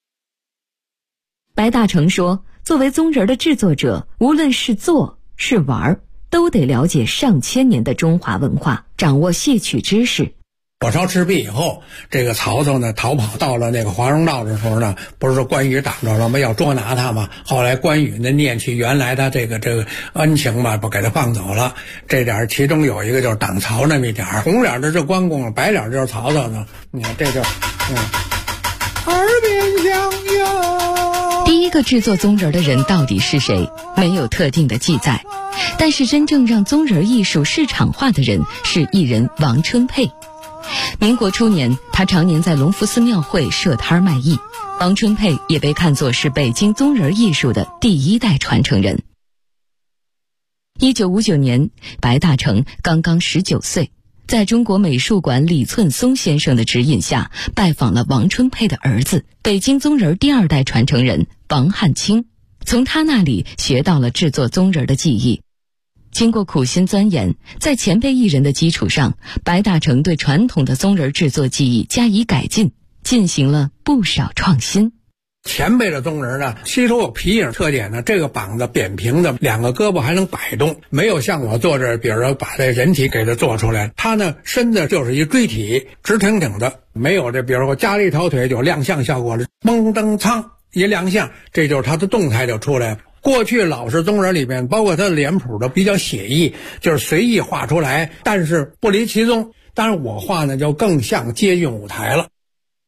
白大成说，作为宗人的制作者，无论是做是玩，都得了解上千年的中华文化，掌握戏曲知识。 火烧赤壁以后，这个曹操呢逃跑到了那个华容道的时候呢，不是说关羽挡着了吗？要捉拿他嘛。后来关羽呢念起原来的这个恩情嘛，不给他放走了。这点其中有一个就是挡曹那么一点，红脸的是关公，白脸就是曹操呢。你看这就耳边响哟。 第一个制作宗人的人到底是谁？没有特定的记载，但是真正让宗人艺术市场化的人是艺人王春佩。民国初年，他常年在隆福寺庙会设摊卖艺。王春佩也被看作是北京宗人艺术的第1代传承人。1959年，白大成刚刚19岁，在中国美术馆李寸松先生的指引下，拜访了王春佩的儿子，北京宗人第2代传承人王汉卿，从他那里学到了制作宗人的技艺。经过苦心钻研，在前辈艺人的基础上，白大成对传统的宗人制作技艺加以改进，进行了不少创新。 前辈的宗人呢，吸收有皮影特点呢，这个膀子扁平的，2个胳膊还能摆动，没有像我做这，比如说把这人体给它做出来，他呢身子就是一锥体，直挺挺的，没有这，比如说加了一条腿有亮相效果了，嘣噔苍一亮相，这就是他的动态就出来了。过去老式宗人里面，包括他的脸谱都比较写意，就是随意画出来，但是不离其宗。当然我画呢就更像接近舞台了。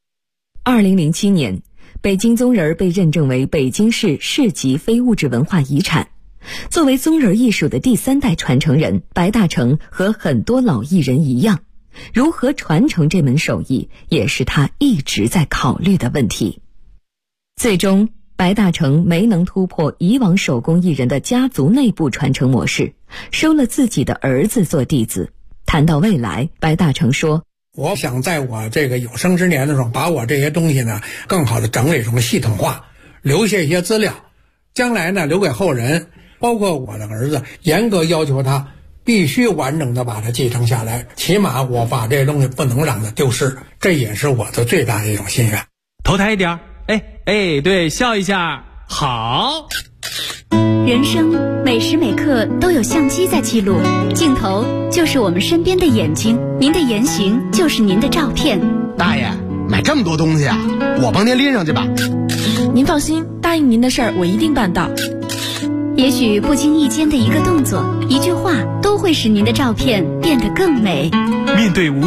2007年，北京宗人被认证为北京市市级非物质文化遗产。作为宗人艺术的第3代传承人，白大成和很多老艺人一样，如何传承这门手艺，也是他一直在考虑的问题。最终白大成没能突破以往手工艺人的家族内部传承模式，收了自己的儿子做弟子。谈到未来，白大成说， 我想在我这个有生之年的时候，把我这些东西呢更好的整理成系统化，留下一些资料，将来呢留给后人，包括我的儿子，严格要求他必须完整的把它继承下来，起码我把这些东西不能让它丢失，这也是我的最大的一种心愿。 头抬一点，对，笑一下，好。 人生每时每刻都有相机在记录，镜头就是我们身边的眼睛，您的言行就是您的照片。 大爷，买这么多东西啊，我帮您拎上去吧。 您放心，答应您的事儿我一定办到。 也许不经意间的一个动作、一句话，都会使您的照片变得更美。 面对无